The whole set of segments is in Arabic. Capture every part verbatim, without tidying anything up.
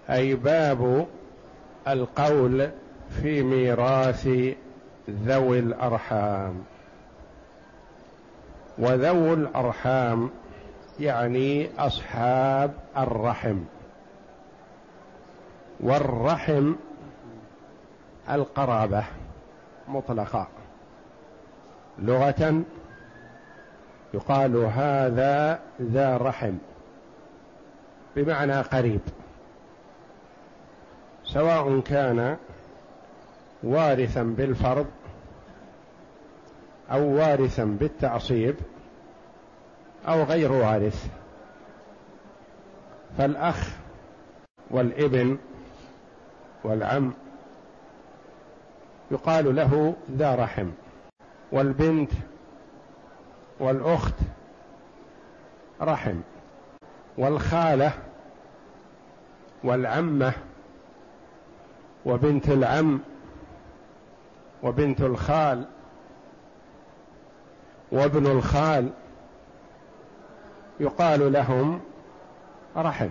أي باب القول في ميراث ذوي الأرحام. وذوي الأرحام يعني أصحاب الرحم، والرحم القرابة مطلقة. لغة يقال هذا ذا رحم بمعنى قريب، سواء كان وارثا بالفرض أو وارثا بالتعصيب أو غير وارث. فالأخ والابن والعم يقال له ذا رحم، والبنت والأخت رحم، والخالة والعمة وبنت العم وبنت الخال وابن الخال يقال لهم رحم.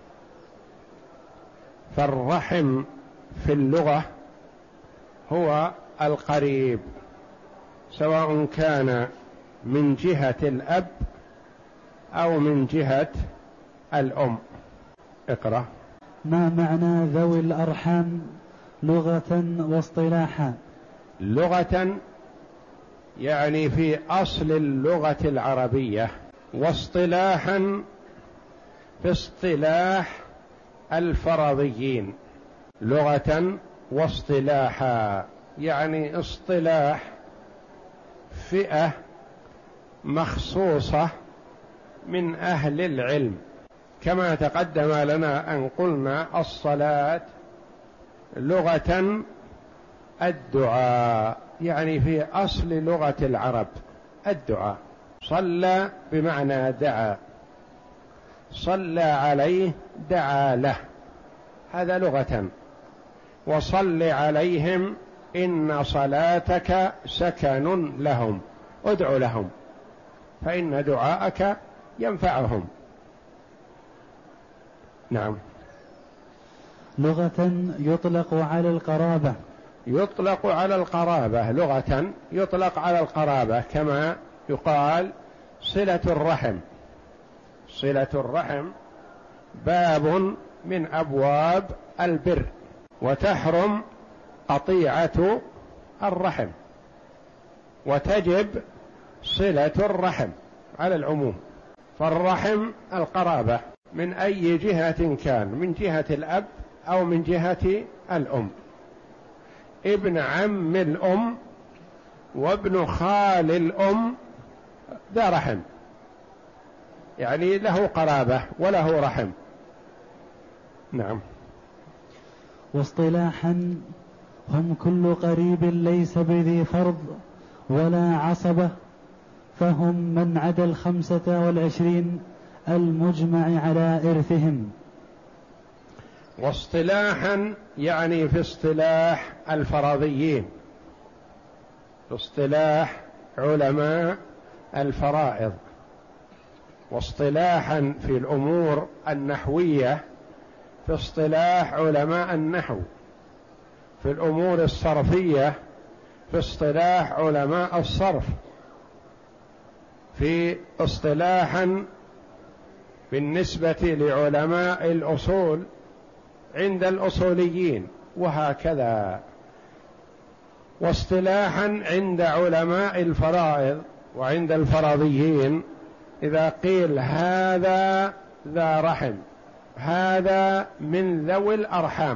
فالرحم في اللغة هو القريب، سواء كان من جهة الأب أو من جهة الأم. اقرأ. ما معنى ذوي الأرحام لغة واصطلاحا؟ لغة يعني في أصل اللغة العربية، واصطلاحا في اصطلاح الفرضيين. لغة واصطلاحا يعني اصطلاح فئة مخصوصة من أهل العلم، كما تقدم لنا أن قلنا الصلاة لغة الدعاء، يعني في أصل لغة العرب الدعاء. صلى بمعنى دعا، صلى عليه دعا له، هذا لغة. وصل عليهم إن صلاتك سكن لهم، ادع لهم فإن دعاءك ينفعهم. نعم. لغة يطلق على القرابة. يطلق على القرابة لغة، يطلق على القرابة، كما يقال صلة الرحم. صلة الرحم باب من أبواب البر، وتحرم قطيعة الرحم، وتجب صلة الرحم على العموم. فالرحم القرابة من أي جهة كان، من جهة الأب أو من جهة الأم. ابن عم الأم وابن خال الأم ذا رحم، يعني له قرابة وله رحم. نعم. واصطلاحا هم كل قريب ليس بذي فرض ولا عصبة، فهم من عدا الخمسة والعشرين المجمع على إرثهم. واصطلاحا يعني في اصطلاح الفرضيين، في اصطلاح علماء الفرائض. واصطلاحا في الأمور النحوية في اصطلاح علماء النحو. في الأمور الصرفية في اصطلاح علماء الصرف. في اصطلاحا بالنسبة لعلماء الأصول عند الأصوليين، وهكذا. واصطلاحا عند علماء الفرائض وعند الفرضيين إذا قيل هذا ذا رحم، هذا من ذوي الأرحام،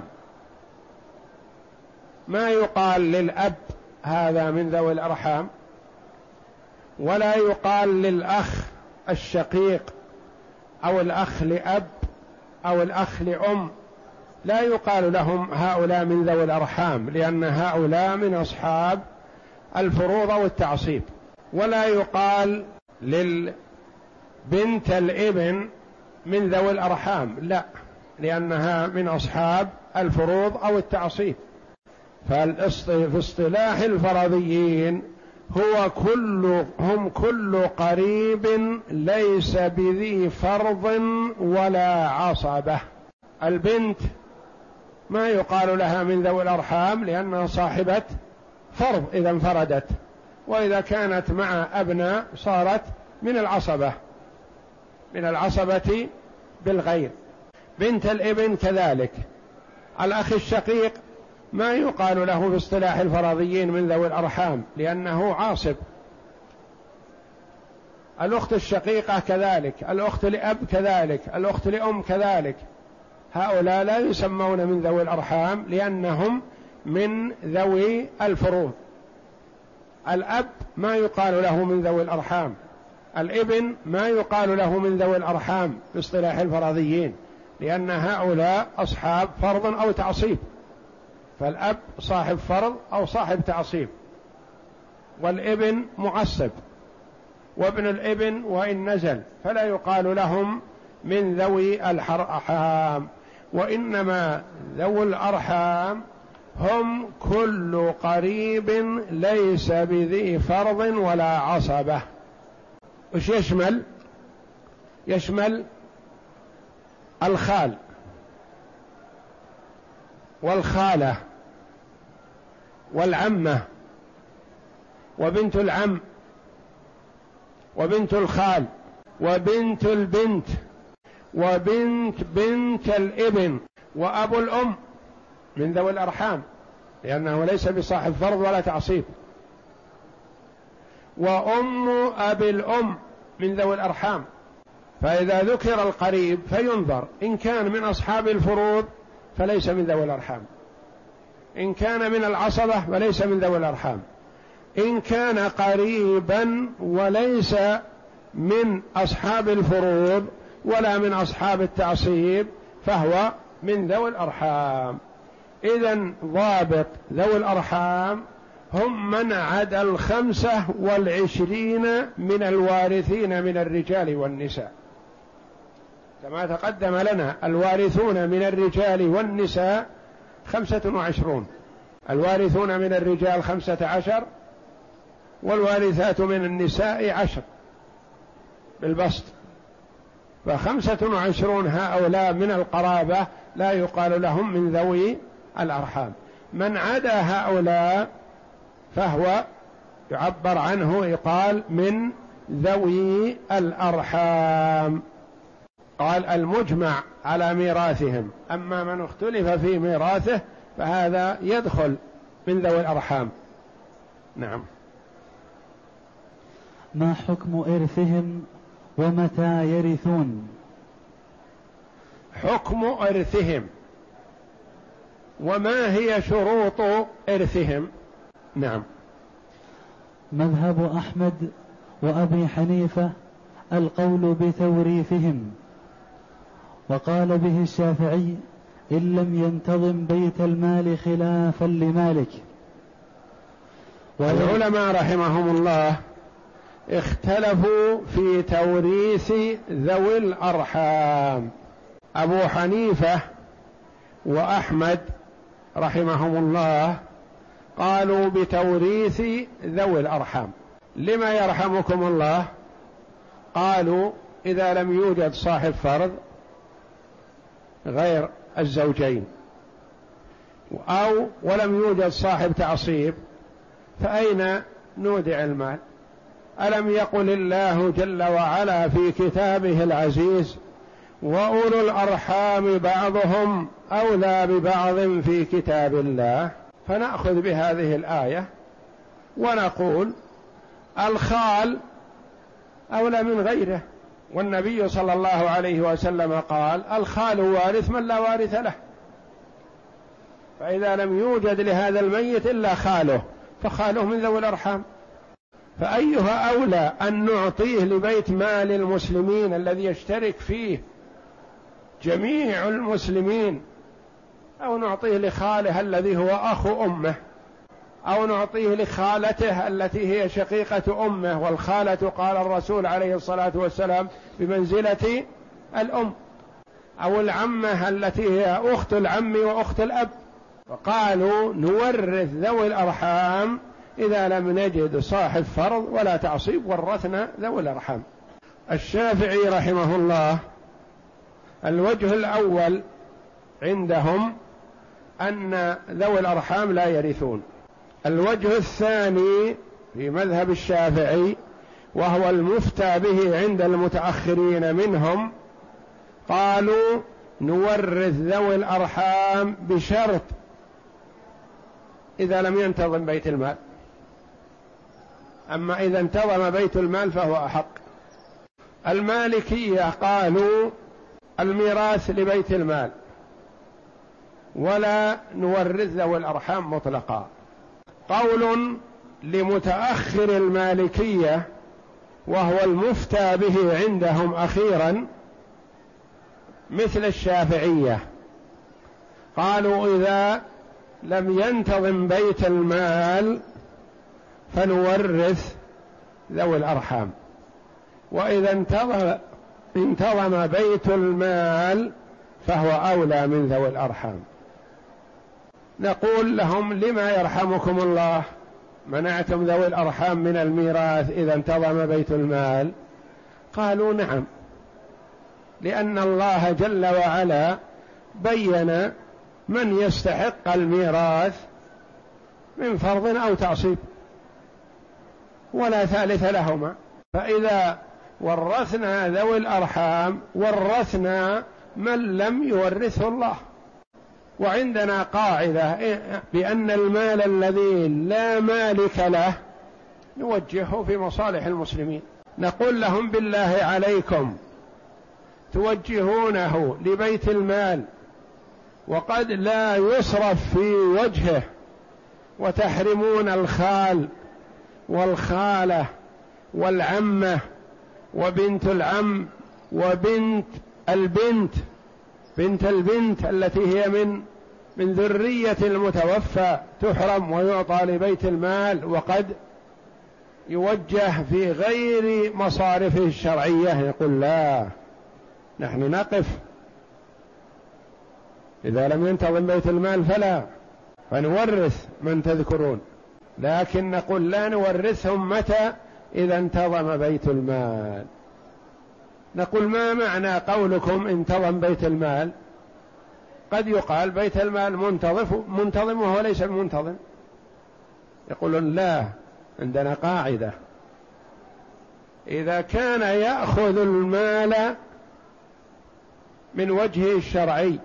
ما يقال للأب هذا من ذوي الأرحام، ولا يقال للأخ الشقيق أو الأخ لأب أو الأخ لأم، لا يقال لهم هؤلاء من ذوي الأرحام، لأن هؤلاء من أصحاب الفروض والتعصيب. ولا يقال للبنت الابن من ذوي الأرحام، لا، لأنها من أصحاب الفروض أو التعصيب. ففي اصطلاح الفرضيين هو كل هم كل قريب ليس بذي فرض ولا عصبة. البنت ما يقال لها من ذوي الأرحام لأنها صاحبة فرض إذا انفردت، وإذا كانت مع أبناء صارت من العصبة، من العصبة بالغير. بنت الابن كذلك. الأخ الشقيق ما يقال له في اصطلاح الفرضيين من ذوي الأرحام لأنه عاصب. الأخت الشقيقة كذلك، الأخت لأب كذلك، الأخت لأم كذلك، هؤلاء لا يسمون من ذوي الأرحام لأنهم من ذوي الفروض. الأب ما يقال له من ذوي الأرحام، الابن ما يقال له من ذوي الأرحام باصطلاح الفرضيين لأن هؤلاء أصحاب فرض أو تعصيب، فالأب صاحب فرض أو صاحب تعصيب، والابن معصب، وابن الابن وإن نزل فلا يقال لهم من ذوي الأرحام، وإنما ذوي الأرحام هم كل قريب ليس بذي فرض ولا عصبة. وش يشمل؟ يشمل الخال والخالة والعمة وبنت العم وبنت الخال وبنت البنت وبنت بنت الابن وأبو الأم من ذوي الأرحام لأنه ليس بصاحب فرض ولا تعصيب، وأم أبي الأم من ذوي الأرحام. فإذا ذكر القريب فينظر، إن كان من أصحاب الفروض فليس من ذوي الأرحام، إن كان من العصبة فليس من ذوي الأرحام، إن كان قريبا وليس من أصحاب الفروض ولا من أصحاب التعصيب فهو من ذوي الأرحام. إذن ضابط ذوي الأرحام هم من عدا الخمسة والعشرين من الوارثين من الرجال والنساء، كما تقدم لنا الوارثون من الرجال والنساء خمسة وعشرون، الوارثون من الرجال خمسة عشر والوارثات من النساء عشر بالبسط، فخمسة وعشرون هؤلاء من القرابة لا يقال لهم من ذوي الأرحام. من عدا هؤلاء فهو يعبر عنه يقال من ذوي الأرحام. قال المجمع على ميراثهم، أما من اختلف في ميراثه فهذا يدخل من ذوي الأرحام. نعم. ما حكم إرثهم ومتى يرثون؟ حكم إرثهم وما هي شروط إرثهم؟ نعم. مذهب أحمد وأبي حنيفة القول بتوريثهم، وقال به الشافعي إن لم ينتظم بيت المال خلافا لمالك. والعلماء رحمهم الله اختلفوا في توريث ذوي الأرحام. أبو حنيفة وأحمد رحمهم الله قالوا بتوريث ذوي الأرحام. لما يرحمكم الله؟ قالوا إذا لم يوجد صاحب فرض غير الزوجين أو ولم يوجد صاحب تعصيب فأين نودع المال؟ ألم يقل الله جل وعلا في كتابه العزيز وأولو الأرحام بعضهم أولى ببعض في كتاب الله؟ فنأخذ بهذه الآية ونقول الخال أولى من غيره، والنبي صلى الله عليه وسلم قال الخال وارث من لا وارث له، فإذا لم يوجد لهذا الميت إلا خاله فخاله من ذوي الأرحام، فأيها أولى أن نعطيه لبيت مال المسلمين الذي يشترك فيه جميع المسلمين، أو نعطيه لخاله الذي هو أخو أمه، أو نعطيه لخالته التي هي شقيقة أمه، والخالة قال الرسول عليه الصلاة والسلام بمنزلة الأم، أو العمة التي هي أخت العم وأخت الأب. وقالوا نورث ذوي الأرحام إذا لم نجد صاحب فرض ولا تعصيب، ورثنا ذوي الأرحام. الشافعي رحمه الله الوجه الأول عندهم أن ذوي الأرحام لا يرثون. الوجه الثاني في مذهب الشافعي وهو المفتى به عند المتأخرين منهم، قالوا نورث ذوي الأرحام بشرط إذا لم ينتظم بيت المال، أما إذا انتظم بيت المال فهو أحق. المالكية قالوا الميراث لبيت المال ولا نورث ذوي الأرحام مطلقا. قول لمتأخر المالكية وهو المفتى به عندهم أخيرا مثل الشافعية، قالوا إذا لم ينتظم بيت المال فنورث ذوي الأرحام، وإذا انتظم انتظم بيت المال فهو أولى من ذوي الأرحام. نقول لهم لما يرحمكم الله منعتم ذوي الأرحام من الميراث إذا انتظم بيت المال؟ قالوا نعم، لأن الله جل وعلا بين من يستحق الميراث من فرض أو تعصيب ولا ثالث لهما، فإذا ورثنا ذوي الأرحام ورثنا من لم يورثه الله. وعندنا قاعدة بأن المال الذي لا مالك له نوجهه في مصالح المسلمين. نقول لهم بالله عليكم توجهونه لبيت المال وقد لا يصرف في وجهه، وتحرمون الخال والخالة والعمة وبنت العم وبنت البنت بنت البنت التي هي من من ذرية المتوفى تحرم ويعطى لبيت المال، وقد يوجه في غير مصارفه الشرعية. يقول لا، نحن نقف إذا لم ينتظم بيت المال فلا، فنورث من تذكرون، لكن نقول لا نورثهم متى؟ إذا انتظم بيت المال. نقول ما معنى قولكم انتظم بيت المال؟ قد يقال بيت المال منتظم منتظم وهو ليس منتظم. يقولون لا، عندنا قاعدة إذا كان يأخذ المال من وجهه الشرعي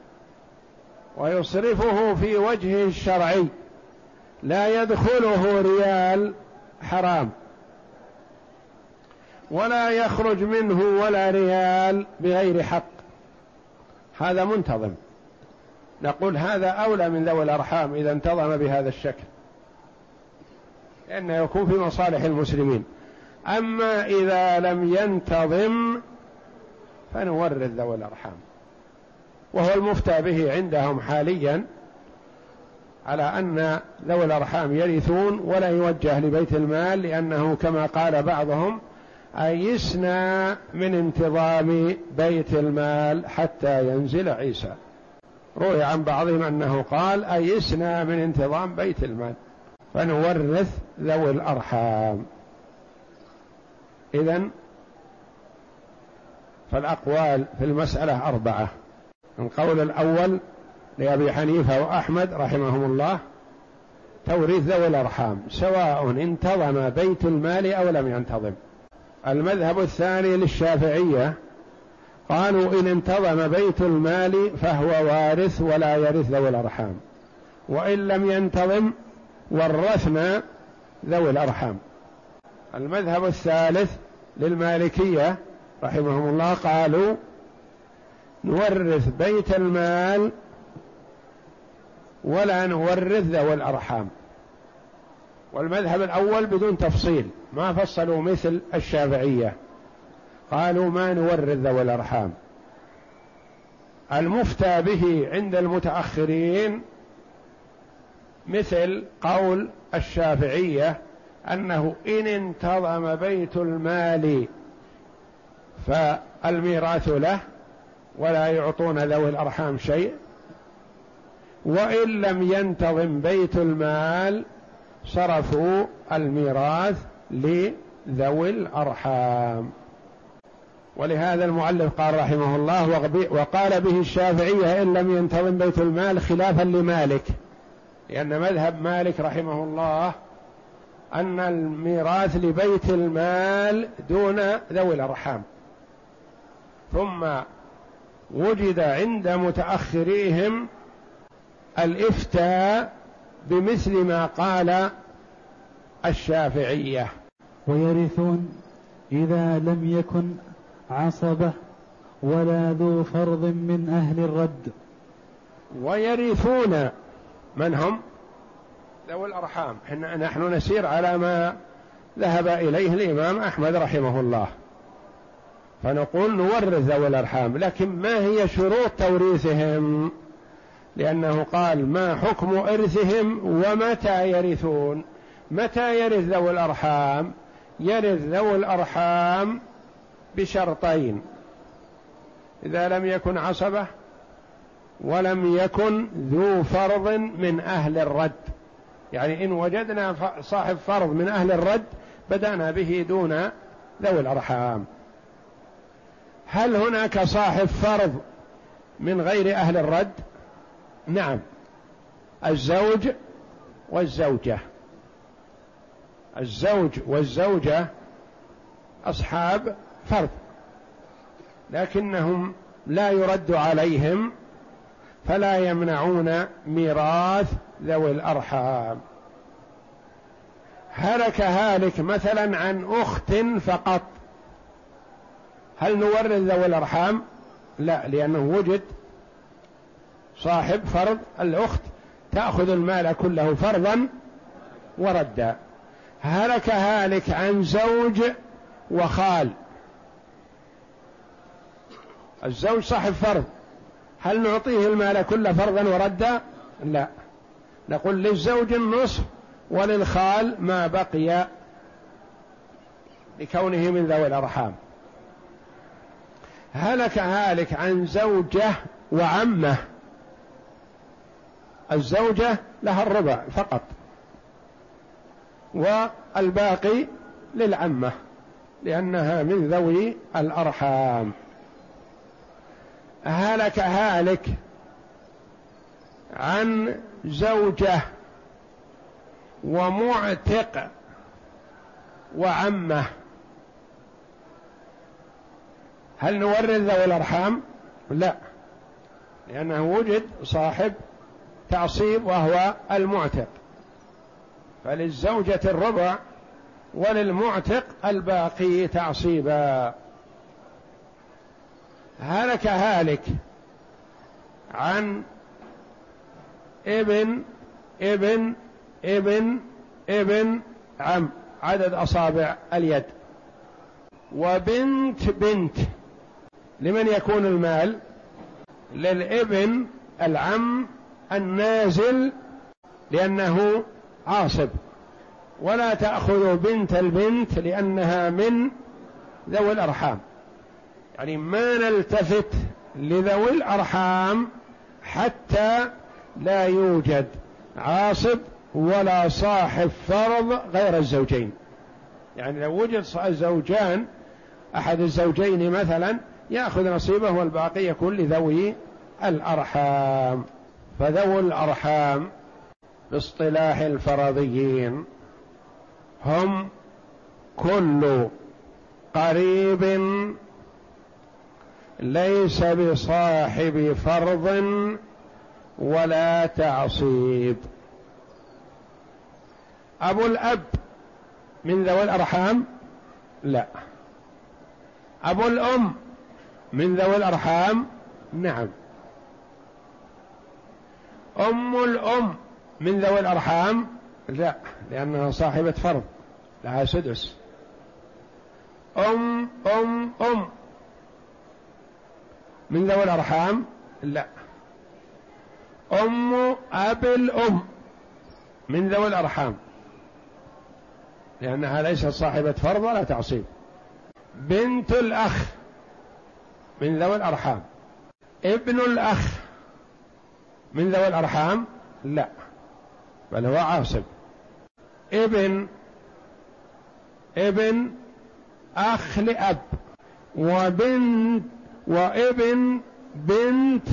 ويصرفه في وجهه الشرعي لا يدخله ريال حرام ولا يخرج منه ولا ريال بغير حق، هذا منتظم. نقول هذا أولى من ذوي الأرحام إذا انتظم بهذا الشكل، لأنه يكون في مصالح المسلمين. أما إذا لم ينتظم فنورث ذوي الأرحام، وهو المفتى به عندهم حاليا على أن ذوي الأرحام يرثون ولا يوجه لبيت المال، لأنه كما قال بعضهم أيسنا من انتظام بيت المال حتى ينزل عيسى. روي عن بعضهم أنه قال أيسنا من انتظام بيت المال فنورث ذوي الأرحام. إذن فالأقوال في المسألة أربعة. القول الأول لأبي حنيفة وأحمد رحمهم الله توريث ذوي الأرحام سواء انتظم بيت المال أو لم ينتظم. المذهب الثاني للشافعية قالوا إن انتظم بيت المال فهو وارث ولا يرث ذوي الأرحام، وإن لم ينتظم ورثنا ذوي الأرحام. المذهب الثالث للمالكية رحمهم الله قالوا نورث بيت المال ولا نورث ذوي الأرحام. والمذهب الأول بدون تفصيل، ما فصلوا مثل الشافعية، قالوا ما نورث ذوي الأرحام. المفتى به عند المتأخرين مثل قول الشافعية أنه إن انتظم بيت المال فالميراث له ولا يعطون ذوي الأرحام شيء، وإن لم ينتظم بيت المال صرفوا الميراث لذوي الأرحام. ولهذا المؤلف قال رحمه الله: وقال به الشافعية إن لم ينتظم بيت المال، خلافا لمالك، لأن مذهب مالك رحمه الله أن الميراث لبيت المال دون ذوي الأرحام، ثم وجد عند متأخريهم الإفتاء بمثل ما قال الشافعية. ويرثون إذا لم يكن عصبة ولا ذو فرض من أهل الرد. ويرثون من هم؟ ذوي الأرحام. نحن نسير على ما ذهب إليه الإمام أحمد رحمه الله، فنقول نورث ذوي الأرحام، لكن ما هي شروط توريثهم؟ لأنه قال: ما حكم إرثهم ومتى يرثون؟ متى يرث ذوي الأرحام؟ يرث ذوي الأرحام بشرطين: إذا لم يكن عصبة ولم يكن ذو فرض من أهل الرد. يعني إن وجدنا صاحب فرض من أهل الرد بدأنا به دون ذوي الأرحام. هل هناك صاحب فرض من غير أهل الرد؟ نعم، الزوج والزوجة. الزوج والزوجة أصحاب فرض، لكنهم لا يرد عليهم، فلا يمنعون ميراث ذوي الأرحام. هلك هالك مثلا عن أخت فقط، هل نورث ذوي الأرحام؟ لا، لأنه وجد صاحب فرض، الأخت تأخذ المال كله فرضا وردا. هلك هالك عن زوج وخال، الزوج صاحب فرض، هل نعطيه المال كله فرضا وردا؟ لا، نقول للزوج النصف وللخال ما بقي لكونه من ذوي الأرحام. هلك هالك عن زوجة وعمه، الزوجة لها الربع فقط والباقي للعمة لأنها من ذوي الأرحام. هلك هالك عن زوجة ومعتق وعمه، هل نورث ذوي الأرحام؟ لا، لأنه وجد صاحب تعصيب وهو المعتق، فللزوجة الربع وللمعتق الباقي تعصيبا. هلك هالك عن ابن ابن ابن ابن عم، عدد أصابع اليد، وبنت بنت، لمن يكون المال؟ للابن العم النازل لأنه عاصب، ولا تأخذ بنت البنت لأنها من ذوي الأرحام. يعني ما نلتفت لذوي الأرحام حتى لا يوجد عاصب ولا صاحب فرض غير الزوجين. يعني لو وجد زوجان، أحد الزوجين مثلا يأخذ نصيبه والباقي يكون لذوي الأرحام. فذوي الأرحام باصطلاح الفرضيين هم كل قريب ليس بصاحب فرض ولا تعصيب. أبو الأب من ذوي الأرحام؟ لا. أبو الأم من ذوي الأرحام؟ نعم. أم الأم من ذوي الأرحام؟ لا، لأنها صاحبة فرض لها سدس. أم أم أم من ذوي الأرحام؟ لا. أم أب الأم من ذوي الأرحام لأنها ليست صاحبة فرض ولا تعصيب. بنت الأخ من ذوي الأرحام. ابن الأخ من ذوي الأرحام؟ لا، بل هو عاصب. ابن ابن أخ لأب وبنت وابن بنت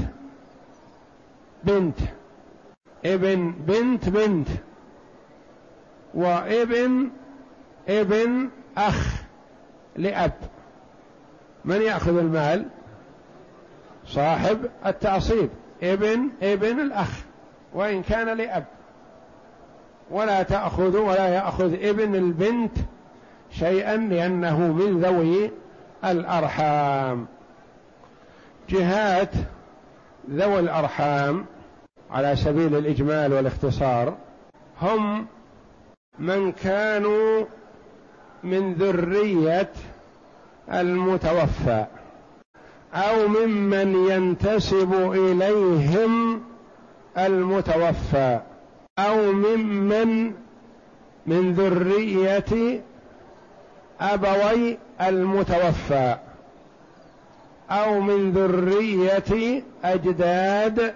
بنت، ابن بنت بنت، وابن ابن أخ لأب. من يأخذ المال؟ صاحب التعصيب، ابن ابن الأخ وإن كان لأب، ولا تأخذ ولا يأخذ ابن البنت شيئا لأنه من ذوي الأرحام. جهات ذوي الأرحام على سبيل الإجمال والاختصار هم من كانوا من ذرية المتوفى أو ممن ينتسب إليهم المتوفى أو ممن من ذرية أبوي المتوفى أو من ذرية أجداد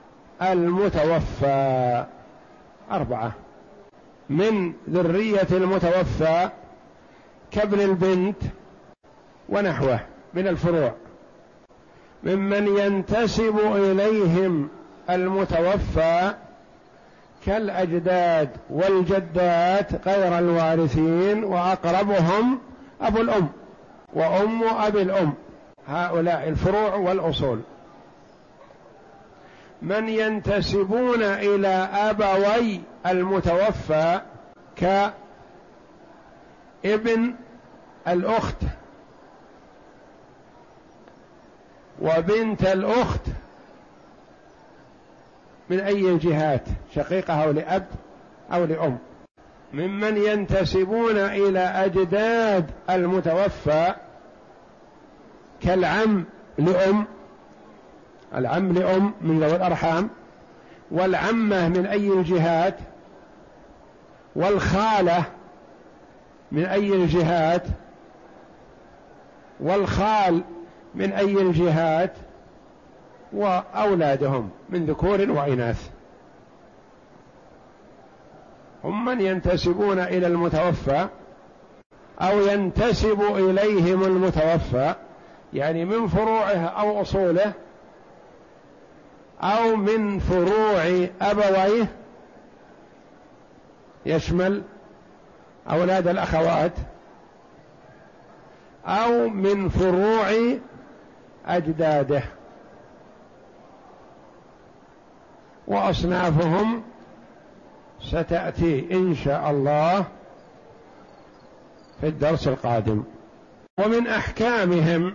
المتوفى. أربعة. من ذرية المتوفى كابن البنت ونحوه من الفروع، ممن ينتسب إليهم المتوفى كالأجداد والجدات غير الوارثين، وأقربهم أبو الأم وأم أبي الأم، هؤلاء الفروع والأصول. من ينتسبون إلى أبوي المتوفى كابن الأخت وبنت الأخت من أي الجهات، شقيقة أو لأب أو لأم. ممن ينتسبون إلى أجداد المتوفى كالعم لأم، العم لأم من ذوي الأرحام، والعمة من أي الجهات، والخالة من أي الجهات، والخال من أي الجهات، وأولادهم من ذكور وإناث. هم من ينتسبون إلى المتوفى أو ينتسب إليهم المتوفى، يعني من فروعه أو أصوله أو من فروع أبويه، يشمل أولاد الأخوات، أو من فروع أجداده. وأصنافهم ستأتي إن شاء الله في الدرس القادم. ومن أحكامهم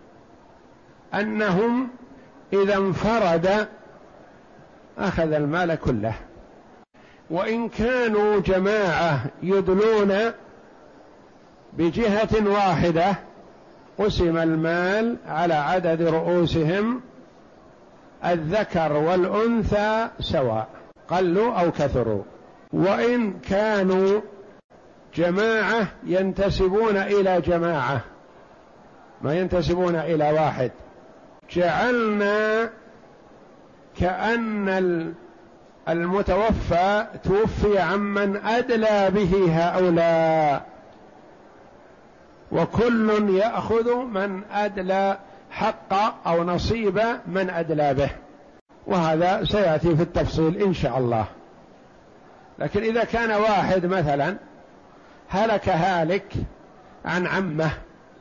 أنهم إذا انفرد أخذ المال كله، وإن كانوا جماعة يدلون بجهة واحدة قسم المال على عدد رؤوسهم الذكر والأنثى سواء، قلوا أو كثروا. وإن كانوا جماعة ينتسبون إلى جماعة ما ينتسبون إلى واحد، جعلنا كأن المتوفى توفي عمن أدلى به هؤلاء، وكل يأخذ من أدلى حق أو نصيب من أدلى به، وهذا سيأتي في التفصيل إن شاء الله. لكن إذا كان واحد مثلا هلك هالك عن عمه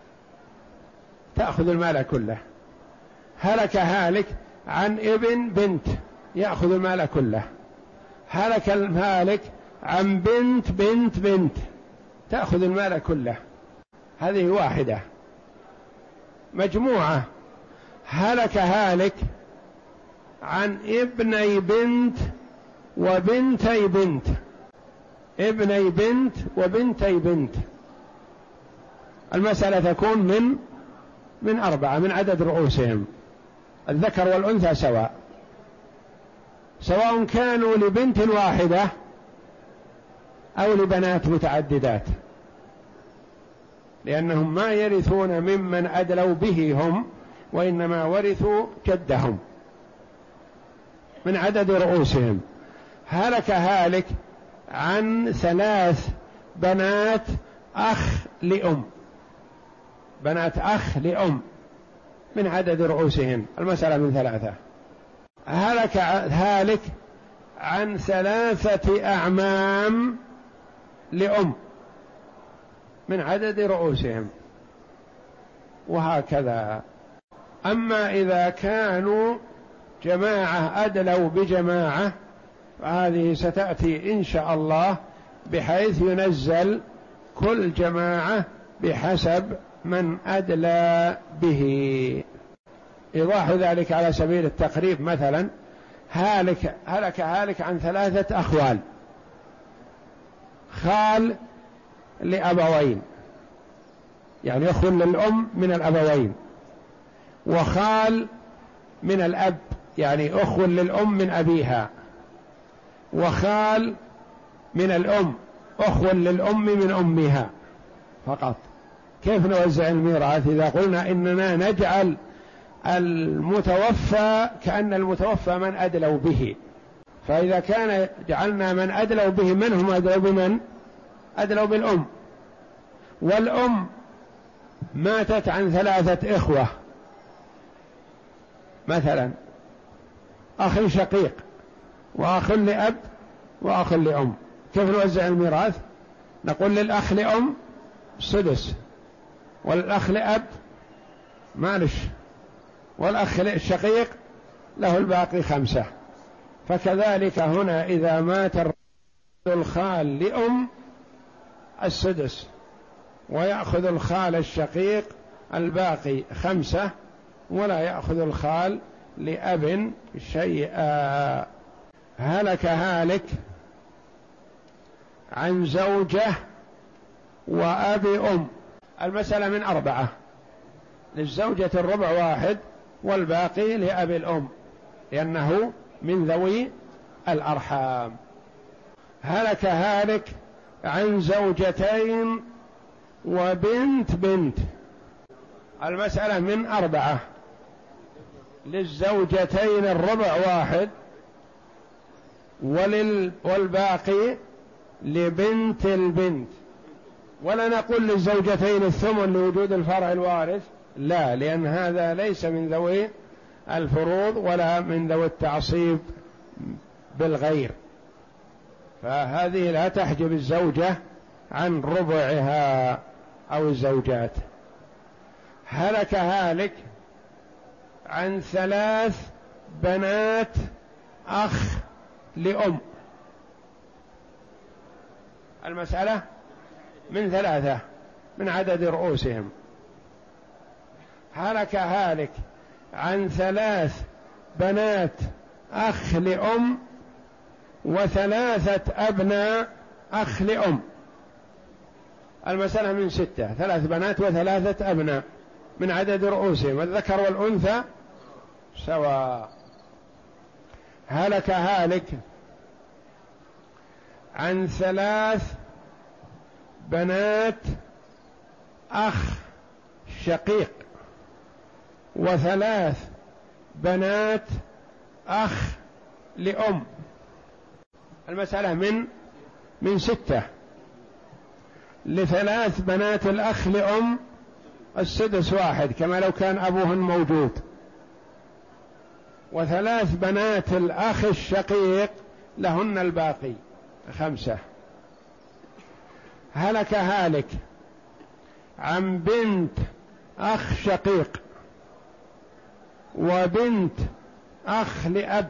تأخذ المال كله، هلك هالك عن ابن بنت يأخذ المال كله، هلك الهالك عن بنت بنت بنت تأخذ المال كله. هذه واحدة. مجموعة هلك هالك عن ابني بنت وبنتي بنت، ابني بنت وبنتي بنت، المسألة تكون من من أربعة من عدد رؤوسهم، الذكر والأنثى سواء، سواء كانوا لبنت واحدة أو لبنات متعددات، لأنهم ما يرثون ممن أدلوا به هم، وإنما ورثوا جدهم من عدد رؤوسهم. هلك هالك عن ثلاث بنات أخ لأم، بنات أخ لأم من عدد رؤوسهن، المسألة من ثلاثة. هلك هالك عن ثلاثة أعمام لأم من عدد رؤوسهم، وهكذا. أما إذا كانوا جماعة أدلوا بجماعة فهذه ستأتي إن شاء الله، بحيث ينزل كل جماعة بحسب من أدلى به. إيضاح ذلك على سبيل التقريب: مثلا هالك هلك هالك عن ثلاثة أخوال، خال لأبوين يعني أخو للأم من الأبوين، وخال من الأب يعني أخو للأم من أبيها، وخال من الأم أخو للأم من أمها فقط. كيف نوزع الميراث إذا قلنا إننا نجعل المتوفى كأن المتوفى من أدلوا به؟ فإذا كان جعلنا من أدلوا به، من هم أدلوا بمن؟ أدلوا بالأم، والأم ماتت عن ثلاثة إخوة، مثلا أخ شقيق وأخ لأب وأخ لأم، كيف نوزع الميراث؟ نقول للأخ لأم سدس، والأخ لأب مالش، والأخ الشقيق له الباقي خمسة. فكذلك هنا إذا مات الخال لأم السدس، ويأخذ الخال الشقيق الباقي خمسة، ولا يأخذ الخال لأب شيئا. هلك هالك عن زوجة وأب أم، المسألة من أربعة، للزوجة الربع واحد، والباقي لأب الأم لأنه من ذوي الأرحام. هلك هالك عن زوجتين وبنت بنت، المسألة من أربعة، للزوجتين الربع واحد، ولل والباقي لبنت البنت. ولا نقول للزوجتين الثمن لوجود الفرع الوارث، لا، لأن هذا ليس من ذوي الفروض ولا من ذوي التعصيب بالغير، فهذه لا تحجب الزوجة عن ربعها أو الزوجات. هلك هالك عن ثلاث بنات أخ لأم، المسألة من ثلاثة من عدد رؤوسهم. هلك هالك عن ثلاث بنات أخ لأم وثلاثة أبناء أخ لأم، المسألة من ستة، ثلاث بنات وثلاثة أبناء من عدد رؤوسهم، الذكر والأنثى سواء. هلك هالك عن ثلاث بنات أخ شقيق وثلاث بنات أخ لأم، المسألة من من ستة، لثلاث بنات الأخ لأم السدس واحد كما لو كان أبوهن موجود، وثلاث بنات الأخ الشقيق لهن الباقي خمسة. هلك هالك عن بنت أخ شقيق وبنت أخ لأب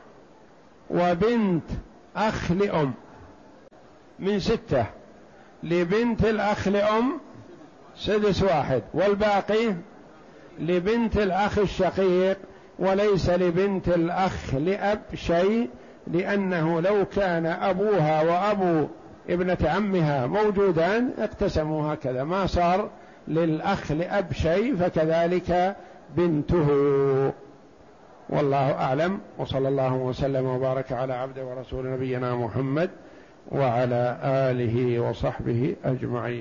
وبنت أخ لأم، من ستة، لبنت الأخ لأم سدس واحد، والباقي لبنت الأخ الشقيق، وليس لبنت الأخ لأب شيء، لأنه لو كان أبوها وأبو ابنة عمها موجودان اقتسموا هكذا، ما صار للأخ لأب شيء، فكذلك بنته. والله أعلم، وصلى الله وسلم وبارك على عبده ورسول نبينا محمد وعلى آله وصحبه أجمعين.